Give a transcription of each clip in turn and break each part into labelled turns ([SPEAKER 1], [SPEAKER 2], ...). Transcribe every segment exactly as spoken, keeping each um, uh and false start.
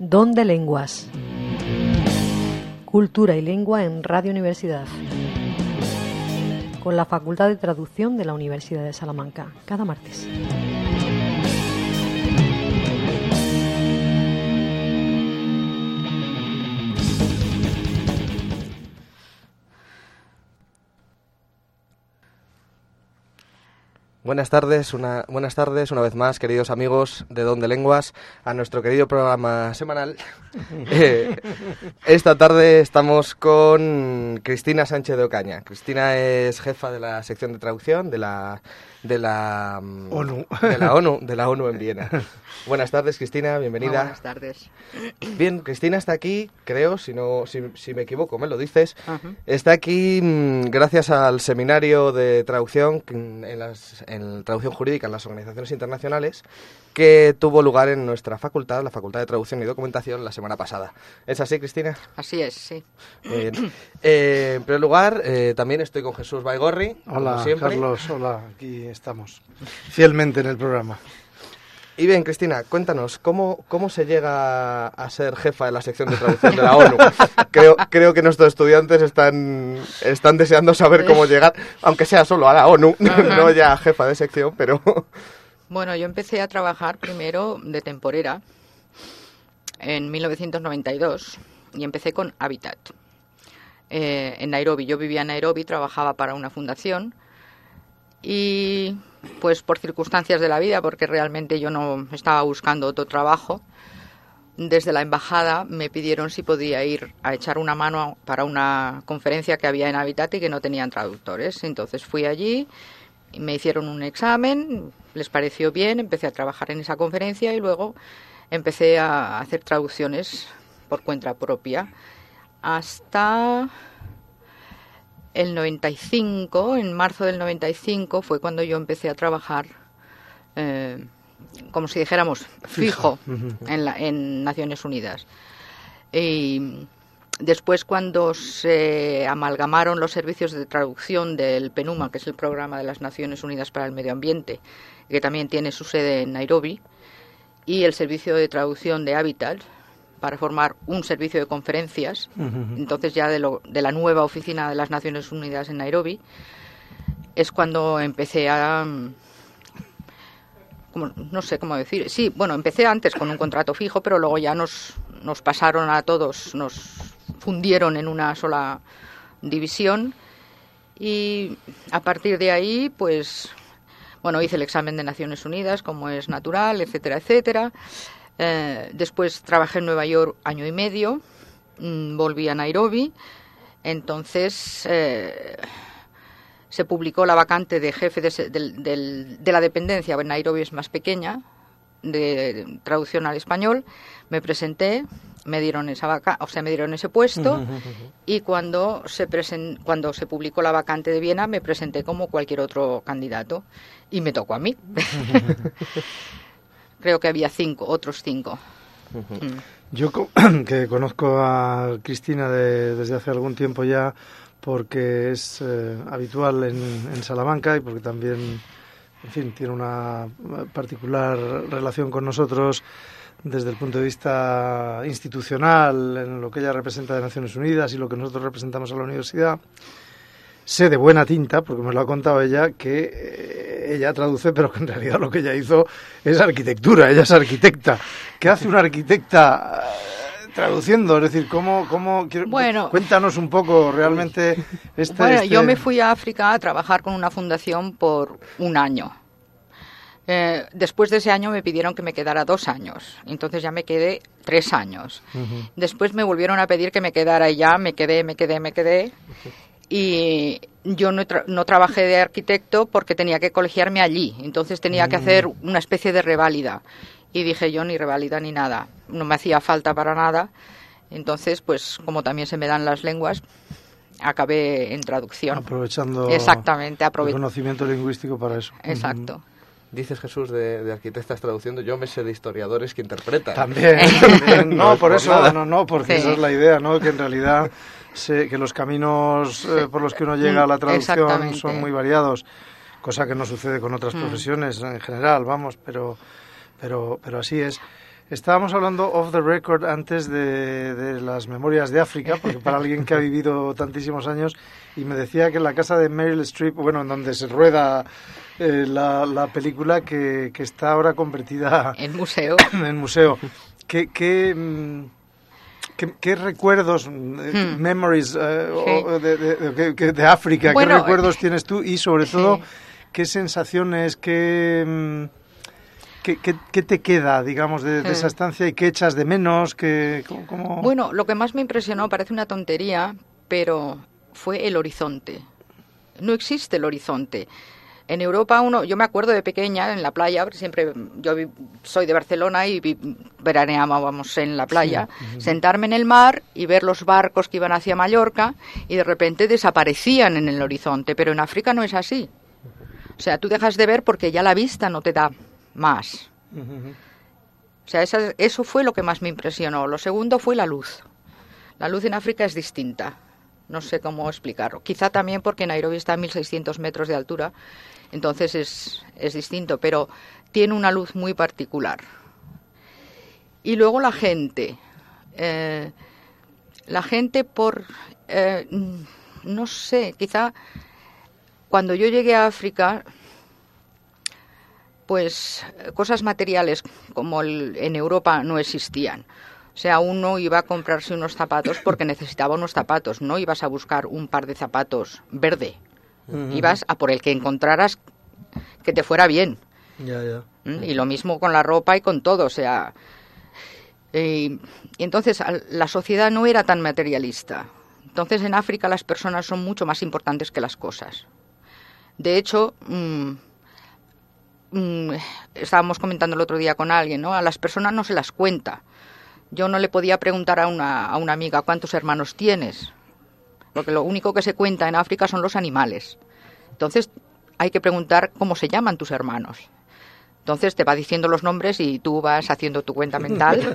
[SPEAKER 1] Don de Lenguas. Cultura y lengua en Radio Universidad. Con la Facultad de Traducción de la Universidad de Salamanca, cada martes.
[SPEAKER 2] Buenas tardes, una, buenas tardes una vez más, queridos amigos de Don de Lenguas, a nuestro querido programa semanal. eh, esta tarde estamos con Cristina Sánchez de Ocaña. Cristina es jefa de la sección de traducción de la de la
[SPEAKER 3] ONU,
[SPEAKER 2] de la ONU, de la ONU en Viena. Buenas tardes, Cristina, bienvenida.
[SPEAKER 4] Muy buenas tardes.
[SPEAKER 2] Bien, Cristina está aquí, creo, si no si, si me equivoco, me lo dices.
[SPEAKER 4] Uh-huh.
[SPEAKER 2] Está aquí mmm, gracias al seminario de traducción en, las, en traducción jurídica en las organizaciones internacionales que tuvo lugar en nuestra facultad, la Facultad de Traducción y Documentación, la semana pasada. ¿Es así, Cristina?
[SPEAKER 4] Así es, sí.
[SPEAKER 2] Muy bien. Eh, en primer lugar, eh, también estoy con Jesús Baigorri.
[SPEAKER 3] Hola,
[SPEAKER 2] siempre.
[SPEAKER 3] Carlos, hola, aquí estamos, fielmente en el programa.
[SPEAKER 2] Y bien, Cristina, cuéntanos, ¿cómo, cómo se llega a ser jefa de la sección de traducción de la ONU? Creo, creo que nuestros estudiantes están, están deseando saber cómo llegar, aunque sea solo a la ONU, uh-huh. No ya jefa de sección, pero...
[SPEAKER 4] Bueno, yo empecé a trabajar primero de temporera en mil novecientos noventa y dos y empecé con Habitat eh, en Nairobi. Yo vivía en Nairobi, trabajaba para una fundación y pues por circunstancias de la vida, porque realmente yo no estaba buscando otro trabajo, desde la embajada me pidieron si podía ir a echar una mano para una conferencia que había en Habitat y que no tenían traductores. Entonces fui allí, me hicieron un examen, les pareció bien, empecé a trabajar en esa conferencia y luego empecé a hacer traducciones por cuenta propia hasta el noventa y cinco. En marzo del noventa y cinco fue cuando yo empecé a trabajar eh, como si dijéramos fijo, fijo. En, la, en Naciones Unidas. Y después, cuando se amalgamaron los servicios de traducción del PENUMA, que es el Programa de las Naciones Unidas para el Medio Ambiente, que también tiene su sede en Nairobi, y el servicio de traducción de Habitat, para formar un servicio de conferencias, uh-huh. Entonces ya de, lo, de la nueva oficina de las Naciones Unidas en Nairobi, es cuando empecé a... Como, no sé cómo decir. Sí, bueno, empecé antes con un contrato fijo, pero luego ya nos, nos pasaron a todos, nos fundieron en una sola división y a partir de ahí, pues, bueno, hice el examen de Naciones Unidas, como es natural, etcétera, etcétera. Eh, después trabajé en Nueva York año y medio, mmm, volví a Nairobi, entonces eh, se publicó la vacante de jefe de, de, de, de la dependencia. En Nairobi es más pequeña, de, de traducción al español. Me presenté, me dieron esa vaca, o sea, me dieron ese puesto y cuando se presen, cuando se publicó la vacante de Viena me presenté como cualquier otro candidato y me tocó a mí. Creo que había cinco, otros cinco.
[SPEAKER 3] Uh-huh. Mm. Yo que conozco a Cristina de, desde hace algún tiempo ya, porque es eh, habitual en, en Salamanca y porque también, en fin, tiene una particular relación con nosotros desde el punto de vista institucional, en lo que ella representa de Naciones Unidas y lo que nosotros representamos a la universidad. Sé de buena tinta, porque me lo ha contado ella, que eh, ella traduce, pero que en realidad lo que ella hizo es arquitectura, ella es arquitecta. ¿Qué hace una arquitecta eh, traduciendo? Es decir, ¿cómo...? cómo quiero,
[SPEAKER 4] bueno,
[SPEAKER 3] cuéntanos un poco realmente... Este,
[SPEAKER 4] bueno,
[SPEAKER 3] este...
[SPEAKER 4] yo me fui a África a trabajar con una fundación por un año. Eh, después de ese año me pidieron que me quedara dos años, entonces ya me quedé tres años. Uh-huh. Después me volvieron a pedir que me quedara y ya me quedé, me quedé, me quedé... Uh-huh. Y yo no, tra- no trabajé de arquitecto porque tenía que colegiarme allí, entonces tenía mm. que hacer una especie de reválida y dije yo ni reválida ni nada, no me hacía falta para nada, entonces pues como también se me dan las lenguas acabé en traducción.
[SPEAKER 3] Aprovechando
[SPEAKER 4] Exactamente, aprove-
[SPEAKER 3] el conocimiento lingüístico para eso.
[SPEAKER 4] Exacto.
[SPEAKER 3] Mm.
[SPEAKER 2] Dices, Jesús, de, de arquitectas traduciendo, yo me sé de historiadores que interpretan.
[SPEAKER 3] También, también. No, por eso, nada. no, no, porque
[SPEAKER 4] sí.
[SPEAKER 3] Esa es la idea, ¿no? Que en realidad se, que los caminos eh, por los que uno llega a la traducción son muy variados, cosa que no sucede con otras mm. profesiones en general, vamos, pero, pero, pero así es. Estábamos hablando off the record antes de, de las memorias de África, porque para alguien que ha vivido tantísimos años, y me decía que en la casa de Meryl Streep, bueno, en donde se rueda eh, la, la película, que, que está ahora convertida
[SPEAKER 4] en museo.
[SPEAKER 3] en museo. ¿Qué, qué, qué, qué recuerdos, hmm. memories eh, sí. de, de, de, de África, bueno, qué recuerdos eh, tienes tú y sobre todo sí. qué sensaciones, qué... ¿Qué, qué, ¿Qué te queda, digamos, de, de esa estancia y qué echas de menos? Que, ¿cómo, cómo...
[SPEAKER 4] Bueno, lo que más me impresionó, parece una tontería, pero fue el horizonte. No existe el horizonte. En Europa, uno, yo me acuerdo de pequeña, en la playa, siempre, yo soy de Barcelona y veraneábamos en la playa, sí. uh-huh. sentarme en el mar y ver los barcos que iban hacia Mallorca y de repente desaparecían en el horizonte, pero en África no es así. O sea, tú dejas de ver porque ya la vista no te da más. Uh-huh. O sea, esa, eso fue lo que más me impresionó. Lo segundo fue la luz. La luz en África es distinta. No sé cómo explicarlo. Quizá también porque Nairobi está a mil seiscientos metros de altura, entonces es, es distinto, pero tiene una luz muy particular. Y luego la gente. Eh, la gente por... Eh, no sé, quizá cuando yo llegué a África... pues cosas materiales como el, en Europa no existían. O sea, uno iba a comprarse unos zapatos porque necesitaba unos zapatos, no ibas a buscar un par de zapatos verde. Uh-huh. Ibas a por el que encontraras que te fuera bien.
[SPEAKER 3] Ya, ya.
[SPEAKER 4] ¿Mm? Y lo mismo con la ropa y con todo, o sea... Y, y entonces la sociedad no era tan materialista. Entonces en África las personas son mucho más importantes que las cosas. De hecho... Mmm, estábamos comentando el otro día con alguien, ¿no? A las personas no se las cuenta. Yo no le podía preguntar a una, a una amiga cuántos hermanos tienes, porque lo único que se cuenta en África son los animales. Entonces hay que preguntar cómo se llaman tus hermanos. Entonces te va diciendo los nombres y tú vas haciendo tu cuenta mental.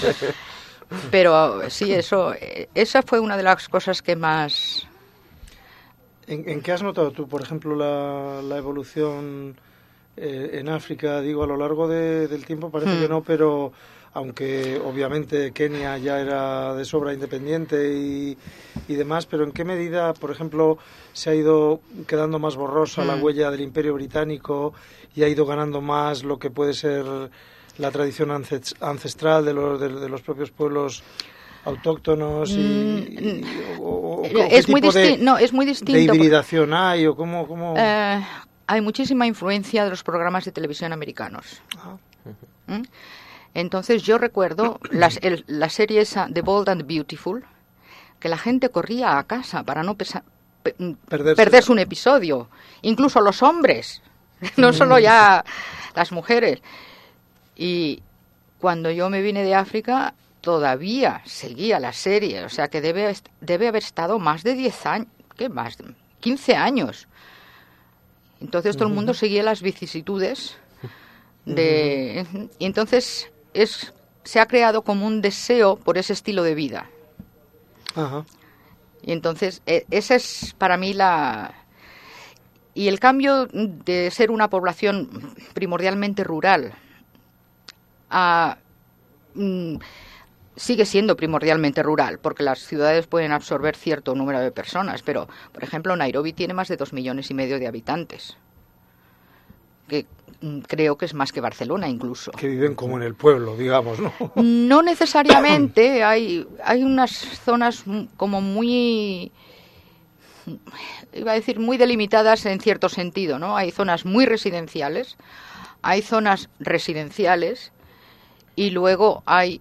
[SPEAKER 4] Pero sí, eso, esa fue una de las cosas que más...
[SPEAKER 3] ¿En, en qué has notado tú, por ejemplo, la, la evolución... Eh, en África, digo, a lo largo de, del tiempo parece hmm. que no, pero aunque obviamente Kenia ya era de sobra independiente y, y demás, pero ¿en qué medida, por ejemplo, se ha ido quedando más borrosa hmm. la huella del Imperio Británico y ha ido ganando más lo que puede ser la tradición ancestral de los, de, de los propios pueblos autóctonos y, y o, o,
[SPEAKER 4] es, muy disti- no, es muy distinto.
[SPEAKER 3] ¿De hibridación hay o cómo...? cómo...
[SPEAKER 4] Eh... Hay muchísima influencia de los programas de televisión americanos. ¿Mm? Entonces yo recuerdo las, el, la serie esa The Bold and the Beautiful, que la gente corría a casa para no pesa, pe, perderse. perderse un episodio. Incluso los hombres, no solo ya las mujeres. Y cuando yo me vine de África, todavía seguía la serie. O sea que debe, debe haber estado más de diez años, ¿qué más? quince años. Entonces todo el mundo seguía las vicisitudes de... Uh-huh. Y entonces es, se ha creado como un deseo por ese estilo de vida. Uh-huh. Y entonces eh, esa es para mí la... Y el cambio de ser una población primordialmente rural a... Mm, sigue siendo primordialmente rural, porque las ciudades pueden absorber cierto número de personas, pero, por ejemplo, Nairobi tiene más de dos millones y medio de habitantes, que creo que es más que Barcelona incluso.
[SPEAKER 3] Que viven como en el pueblo, digamos, ¿no?
[SPEAKER 4] No necesariamente, hay, hay unas zonas como muy, iba a decir, muy delimitadas en cierto sentido, ¿no? Hay zonas muy residenciales, hay zonas residenciales, y luego hay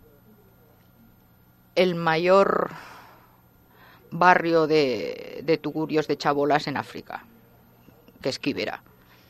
[SPEAKER 4] el mayor barrio de, de tugurios, de chabolas en África, que es Kibera.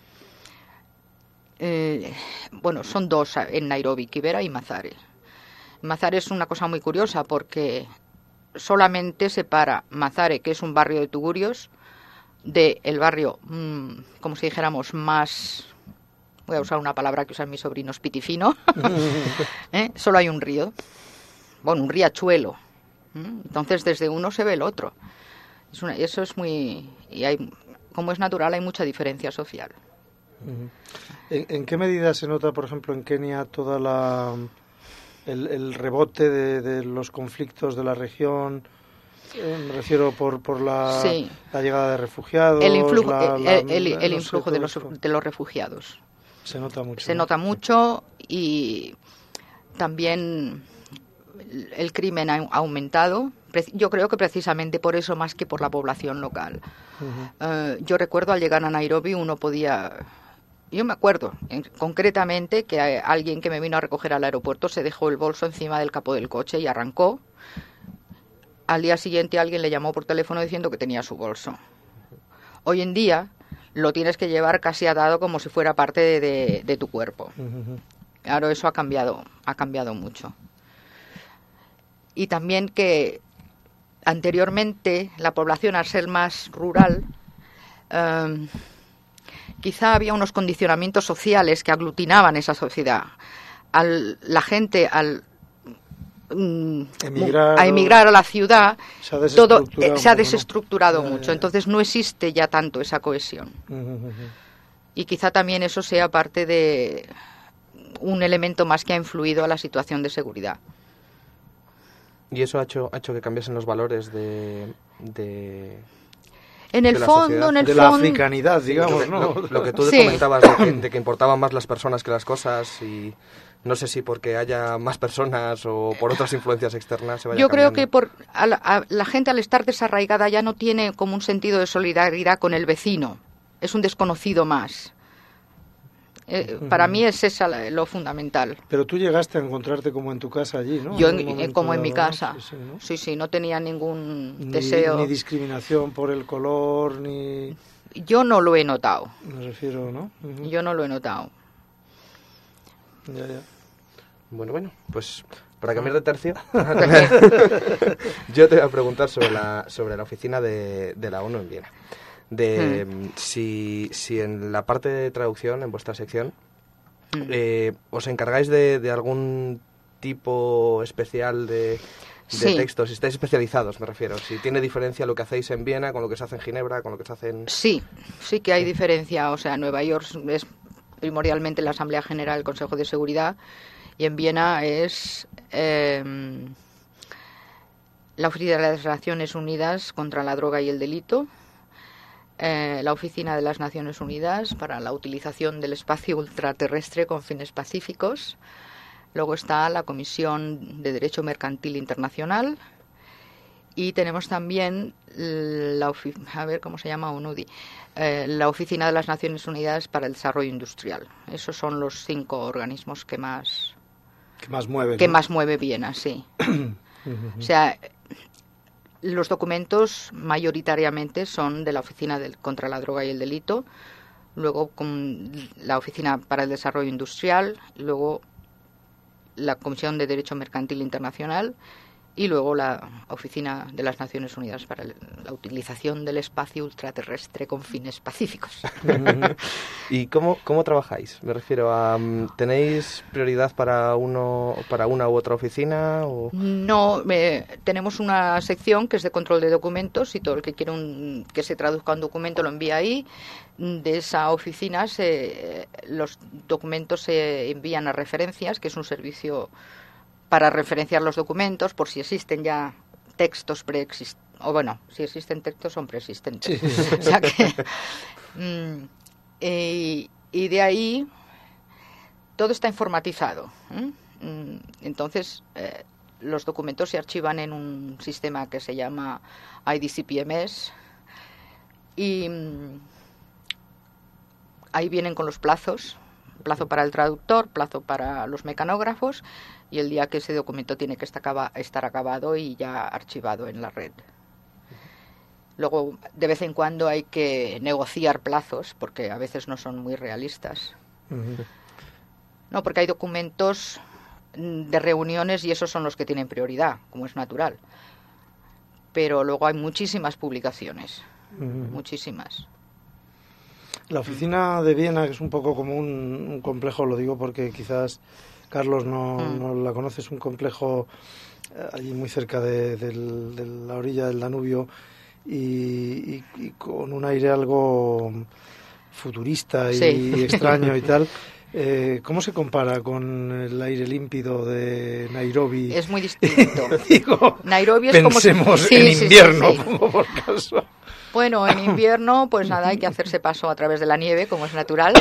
[SPEAKER 4] Eh, bueno, son dos en Nairobi, Kibera y Mathare. Mathare es una cosa muy curiosa porque solamente separa Mathare, que es un barrio de tugurios, de el barrio, mmm, como si dijéramos, más... Voy a usar una palabra que usan mis sobrinos, pitifino. ¿Eh? Solo hay un río. Bueno, un riachuelo. Entonces, desde uno se ve el otro. Es una, eso es muy... Y hay, como es natural, hay mucha diferencia social.
[SPEAKER 3] ¿En, ¿En qué medida se nota, por ejemplo, en Kenia toda la el, el rebote de, de los conflictos de la región. Eh, me refiero por, por la,
[SPEAKER 4] sí.
[SPEAKER 3] la llegada de refugiados.
[SPEAKER 4] El influjo,
[SPEAKER 3] la,
[SPEAKER 4] el,
[SPEAKER 3] la,
[SPEAKER 4] el, el, el
[SPEAKER 3] no
[SPEAKER 4] influjo
[SPEAKER 3] sé,
[SPEAKER 4] de, los,
[SPEAKER 3] esto.
[SPEAKER 4] de los refugiados.
[SPEAKER 3] Se nota mucho.
[SPEAKER 4] Se
[SPEAKER 3] ¿no?
[SPEAKER 4] nota mucho y también el crimen ha aumentado. Yo creo que precisamente por eso, más que por la población local. Uh-huh. Uh, yo recuerdo al llegar a Nairobi uno podía... Yo me acuerdo en, concretamente que alguien que me vino a recoger al aeropuerto se dejó el bolso encima del capó del coche y arrancó. Al día siguiente alguien le llamó por teléfono diciendo que tenía su bolso. Hoy en día lo tienes que llevar casi atado como si fuera parte de, de, de tu cuerpo. Uh-huh. Claro, eso ha cambiado, ha cambiado mucho. Y también que anteriormente la población, al ser más rural, eh, quizá había unos condicionamientos sociales que aglutinaban esa sociedad. Al, la gente al mm,
[SPEAKER 3] emigrar,
[SPEAKER 4] a emigrar a la ciudad,
[SPEAKER 3] se ha
[SPEAKER 4] todo eh, se ha
[SPEAKER 3] poco,
[SPEAKER 4] desestructurado
[SPEAKER 3] ¿no?
[SPEAKER 4] mucho.
[SPEAKER 3] Ya, ya.
[SPEAKER 4] Entonces no existe ya tanto esa cohesión.
[SPEAKER 3] Uh-huh, uh-huh.
[SPEAKER 4] Y quizá también eso sea parte de un elemento más que ha influido a la situación de seguridad.
[SPEAKER 2] ¿Y eso ha hecho, ha hecho que cambiasen los valores de... de...
[SPEAKER 4] En el fondo, en el
[SPEAKER 3] de
[SPEAKER 4] fondo...
[SPEAKER 3] la africanidad, digamos, ¿no?
[SPEAKER 2] Lo, lo que tú
[SPEAKER 4] sí.
[SPEAKER 2] comentabas de que, de que importaban más las personas que las cosas y no sé si porque haya más personas o por otras influencias externas se vaya
[SPEAKER 4] Yo creo
[SPEAKER 2] cambiando.
[SPEAKER 4] que por a la, a la gente al estar desarraigada ya no tiene como un sentido de solidaridad con el vecino. Es un desconocido más. Eh, uh-huh. Para mí es esa la, lo fundamental.
[SPEAKER 3] Pero tú llegaste a encontrarte como en tu casa allí, ¿no?
[SPEAKER 4] Yo en, como en mi casa.
[SPEAKER 3] ¿no? Sí, sí, ¿no?
[SPEAKER 4] sí, sí, no tenía ningún
[SPEAKER 3] ni,
[SPEAKER 4] deseo.
[SPEAKER 3] Ni discriminación por el color, ni...
[SPEAKER 4] Yo no lo he notado.
[SPEAKER 3] Me refiero, ¿no? Uh-huh.
[SPEAKER 4] Yo no lo he notado.
[SPEAKER 3] Ya, ya.
[SPEAKER 2] Bueno, bueno, pues para cambiar de tercio, yo te voy a preguntar sobre la, sobre la oficina de, de la ONU en Viena. De hmm. si, si en la parte de traducción, en vuestra sección, hmm. eh, os encargáis de, de algún tipo especial de, de
[SPEAKER 4] sí.
[SPEAKER 2] textos, si estáis especializados, me refiero, si tiene diferencia lo que hacéis en Viena con lo que se hace en Ginebra, con lo que se hace en...
[SPEAKER 4] Sí, sí que hay diferencia, o sea, Nueva York es primordialmente la Asamblea General del Consejo de Seguridad y en Viena es eh, la Oficina de las Naciones Unidas contra la Droga y el Delito, Eh, la Oficina de las Naciones Unidas para la utilización del espacio ultraterrestre con fines pacíficos. Luego está la Comisión de Derecho Mercantil Internacional y tenemos también la ofi- a ver cómo se llama UNUDI, eh, la Oficina de las Naciones Unidas para el Desarrollo Industrial. Esos son los cinco organismos que más
[SPEAKER 3] que más mueven,
[SPEAKER 4] que
[SPEAKER 3] ¿no?
[SPEAKER 4] más mueve Viena, sí. O sea, los documentos mayoritariamente son de la Oficina del, contra la Droga y el Delito, luego con la Oficina para el Desarrollo Industrial, luego la Comisión de Derecho Mercantil Internacional y luego la Oficina de las Naciones Unidas para el, la utilización del espacio ultraterrestre con fines pacíficos.
[SPEAKER 2] ¿Y cómo, cómo trabajáis? Me refiero a... ¿tenéis prioridad para uno para una u otra oficina? O...
[SPEAKER 4] No, eh, tenemos una sección que es de control de documentos y todo el que quiere un, que se traduzca un documento lo envía ahí. De esa oficina se, los documentos se envían a referencias, que es un servicio para referenciar los documentos por si existen ya textos preexistentes, o bueno, si existen textos son preexistentes. Sí. O sea que, mm, y, y de ahí todo está informatizado. ¿eh? Entonces, eh, los documentos se archivan en un sistema que se llama I D C P M S y mm, ahí vienen con los plazos, plazo para el traductor, plazo para los mecanógrafos y el día que ese documento tiene que estar acabado y ya archivado en la red. Luego, de vez en cuando hay que negociar plazos porque a veces no son muy realistas. Uh-huh. No, porque hay documentos de reuniones y esos son los que tienen prioridad, como es natural. Pero luego hay muchísimas publicaciones, uh-huh. muchísimas.
[SPEAKER 3] La oficina de Viena, que es un poco como un, un complejo, lo digo porque quizás Carlos no, mm. no la conoce, es un complejo eh, allí muy cerca de, de, de la orilla del Danubio y, y, y con un aire algo futurista y,
[SPEAKER 4] sí.
[SPEAKER 3] y extraño y tal. Eh, ¿Cómo se compara con el aire límpido de Nairobi?
[SPEAKER 4] Es muy distinto.
[SPEAKER 3] Digo,
[SPEAKER 4] Nairobi es
[SPEAKER 3] pensemos
[SPEAKER 4] como si...
[SPEAKER 3] en
[SPEAKER 4] sí, sí,
[SPEAKER 3] invierno,
[SPEAKER 4] sí, sí.
[SPEAKER 3] como por caso.
[SPEAKER 4] Bueno, en invierno, pues nada, hay que hacerse paso a través de la nieve, como es natural.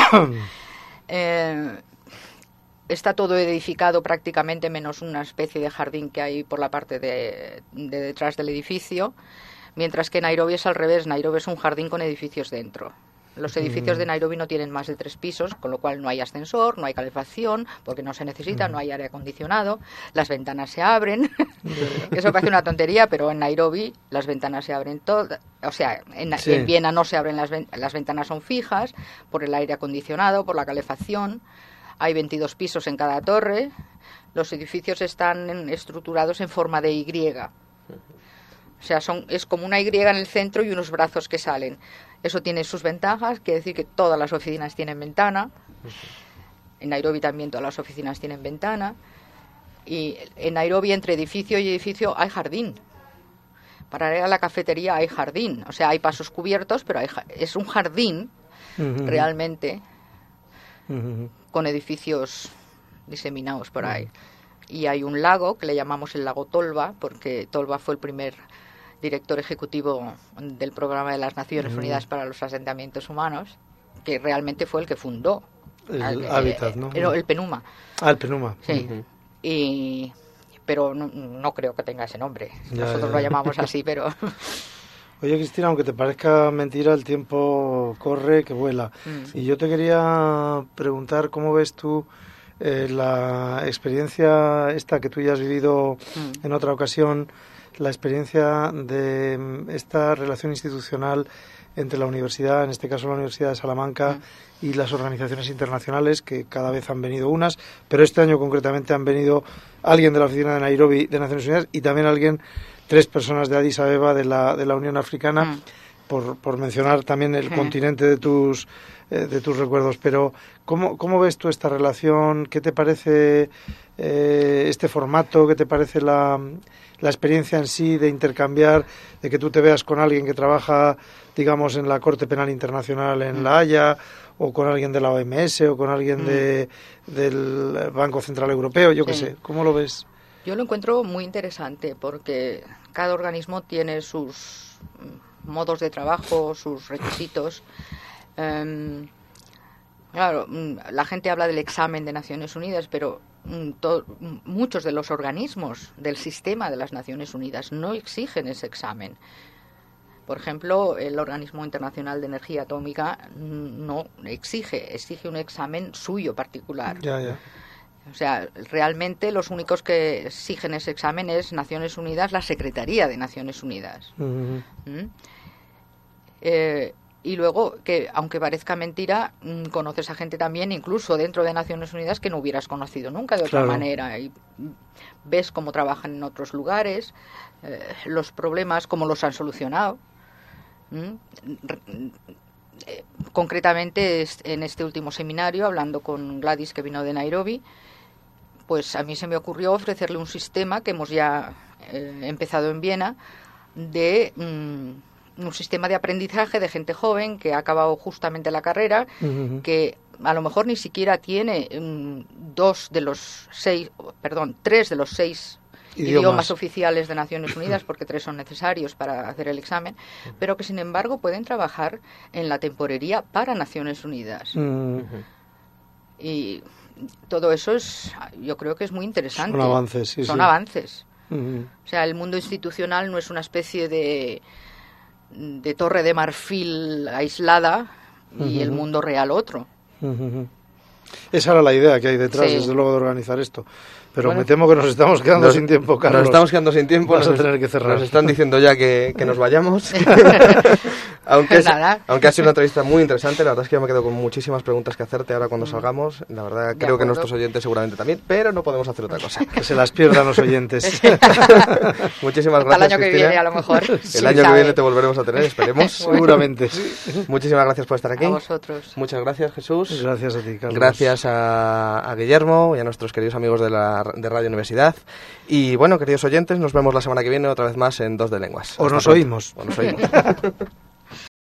[SPEAKER 4] Eh, está todo edificado prácticamente, menos una especie de jardín que hay por la parte de, de detrás del edificio, mientras que Nairobi es al revés. Nairobi es un jardín con edificios dentro. Los edificios de Nairobi no tienen más de tres pisos, con lo cual no hay ascensor, no hay calefacción, porque no se necesita, no hay aire acondicionado, las ventanas se abren. Eso parece una tontería, pero en Nairobi las ventanas se abren todas. O sea, en,
[SPEAKER 3] Sí.
[SPEAKER 4] en Viena no se abren las, ven- las ventanas, son fijas, por el aire acondicionado, por la calefacción. Hay veintidós pisos en cada torre. Los edificios están en- estructurados en forma de Y. O sea, son, es como una Y en el centro y unos brazos que salen. Eso tiene sus ventajas, quiere decir que todas las oficinas tienen ventana. En Nairobi también todas las oficinas tienen ventana. Y en Nairobi, entre edificio y edificio, hay jardín. Para ir a la cafetería hay jardín. O sea, hay pasos cubiertos, pero hay, ja- es un jardín
[SPEAKER 3] Ujú.
[SPEAKER 4] realmente,
[SPEAKER 3] Ujú.
[SPEAKER 4] con edificios diseminados por ahí. Y hay un lago que le llamamos el lago Tolba, porque Tolba fue el primer director ejecutivo del Programa de las Naciones Unidas para los Asentamientos Humanos, que realmente fue el que fundó
[SPEAKER 3] El
[SPEAKER 4] al-
[SPEAKER 3] hábitat, ¿no?
[SPEAKER 4] el, el PENUMA.
[SPEAKER 3] Ah, el Penuma.
[SPEAKER 4] Sí. Y pero no, no creo que tenga ese nombre.
[SPEAKER 3] Ya,
[SPEAKER 4] Nosotros
[SPEAKER 3] ya,
[SPEAKER 4] lo
[SPEAKER 3] ya.
[SPEAKER 4] llamamos así, pero
[SPEAKER 3] Oye, Cristina, aunque te parezca mentira, el tiempo corre que vuela.
[SPEAKER 4] Mm.
[SPEAKER 3] Y yo te quería preguntar cómo ves tú eh, la experiencia esta que tú ya has vivido
[SPEAKER 4] Mm.
[SPEAKER 3] en otra ocasión, la experiencia de mm, esta relación institucional entre la universidad, en este caso la Universidad de Salamanca,
[SPEAKER 4] Mm.
[SPEAKER 3] y las organizaciones internacionales, que cada vez han venido unas, pero este año concretamente han venido alguien de la oficina de Nairobi de Naciones Unidas y también alguien, tres personas de Addis Abeba de la, de la Unión Africana,
[SPEAKER 4] Mm.
[SPEAKER 3] por, por mencionar también el
[SPEAKER 4] Mm.
[SPEAKER 3] continente de tus eh, de tus recuerdos. Pero ¿cómo, cómo ves tú esta relación? ¿Qué te parece eh, este formato? ¿Qué te parece la, la experiencia en sí de intercambiar, de que tú te veas con alguien que trabaja, digamos, en la Corte Penal Internacional en La Haya, o con alguien de la O M S, o con alguien de, del Banco Central Europeo, yo qué
[SPEAKER 4] Sí.
[SPEAKER 3] sé? ¿Cómo lo ves?
[SPEAKER 4] yo lo encuentro muy interesante porque cada organismo tiene sus mm, modos de trabajo, sus requisitos. Em, claro, mm, la gente habla del examen de Naciones Unidas, pero mm, to- mm, muchos de los organismos del sistema de las Naciones Unidas no exigen ese examen. Por ejemplo, el Organismo Internacional de Energía Atómica mm, no exige, exige un examen suyo particular.
[SPEAKER 3] Ya, ya.
[SPEAKER 4] O sea, realmente los únicos que exigen ese examen es Naciones Unidas, la Secretaría de Naciones Unidas.
[SPEAKER 3] Ujú.
[SPEAKER 4] ¿Mm? Eh, y luego, que aunque parezca mentira, mm, conoces a gente también, incluso dentro de Naciones Unidas, que no hubieras conocido nunca de otra
[SPEAKER 3] Claro.
[SPEAKER 4] manera. Y mm, ves cómo trabajan en otros lugares, eh, los problemas, cómo los han solucionado. ¿Mm? Re- eh, concretamente, es- en este último seminario, hablando con Gladys, que vino de Nairobi, pues a mí se me ocurrió ofrecerle un sistema que hemos ya eh, empezado en Viena, de mm, un sistema de aprendizaje de gente joven que ha acabado justamente la carrera,
[SPEAKER 3] Ujú.
[SPEAKER 4] que a lo mejor ni siquiera tiene mm, dos de los seis, perdón, tres de los seis
[SPEAKER 3] Idiomas.
[SPEAKER 4] idiomas oficiales de Naciones Unidas, porque tres son necesarios para hacer el examen, pero que sin embargo pueden trabajar en la temporería para Naciones Unidas.
[SPEAKER 3] Mm.
[SPEAKER 4] Y todo eso es, yo creo que es muy interesante.
[SPEAKER 3] Son avances, sí,
[SPEAKER 4] Son
[SPEAKER 3] sí.
[SPEAKER 4] avances.
[SPEAKER 3] Ujú.
[SPEAKER 4] O sea, el mundo institucional no es una especie de, de torre de marfil aislada y el
[SPEAKER 3] Ujú.
[SPEAKER 4] mundo real otro.
[SPEAKER 3] Ujú. Esa era la idea que hay detrás,
[SPEAKER 4] Sí.
[SPEAKER 3] desde luego, de organizar esto. Pero
[SPEAKER 2] Bueno.
[SPEAKER 3] me temo que nos estamos quedando
[SPEAKER 2] Nos-
[SPEAKER 3] sin tiempo, Carlos.
[SPEAKER 2] Nos estamos quedando sin tiempo.
[SPEAKER 3] Vas a
[SPEAKER 2] nos,
[SPEAKER 3] tener que cerrar.
[SPEAKER 2] Nos están diciendo ya que, que nos vayamos. aunque, es-
[SPEAKER 4] Nada.
[SPEAKER 2] aunque ha sido una entrevista muy interesante, la verdad es que yo me quedo con muchísimas preguntas que hacerte ahora cuando salgamos. La verdad,
[SPEAKER 4] De
[SPEAKER 2] creo que
[SPEAKER 4] acuerdo.
[SPEAKER 2] nuestros oyentes seguramente también, pero no podemos hacer otra cosa.
[SPEAKER 3] Que se las pierdan los oyentes.
[SPEAKER 2] Muchísimas
[SPEAKER 4] Hasta el
[SPEAKER 2] gracias,
[SPEAKER 4] año que
[SPEAKER 2] Cristina.
[SPEAKER 4] viene, a lo mejor.
[SPEAKER 2] El
[SPEAKER 4] quién
[SPEAKER 2] año que
[SPEAKER 4] sabe.
[SPEAKER 2] viene te volveremos a tener, esperemos.
[SPEAKER 3] Seguramente, sí.
[SPEAKER 2] Muchísimas gracias por estar aquí.
[SPEAKER 4] A vosotros.
[SPEAKER 2] Muchas gracias, Jesús.
[SPEAKER 3] Gracias a ti, Carlos.
[SPEAKER 2] Gracias a, a Guillermo y a nuestros queridos amigos de, la, de Radio Universidad. Y bueno, queridos oyentes, nos vemos la semana que viene otra vez más en Dos de Lenguas.
[SPEAKER 3] O
[SPEAKER 2] Hasta
[SPEAKER 3] nos
[SPEAKER 2] pronto.
[SPEAKER 3] oímos.
[SPEAKER 2] O nos oímos.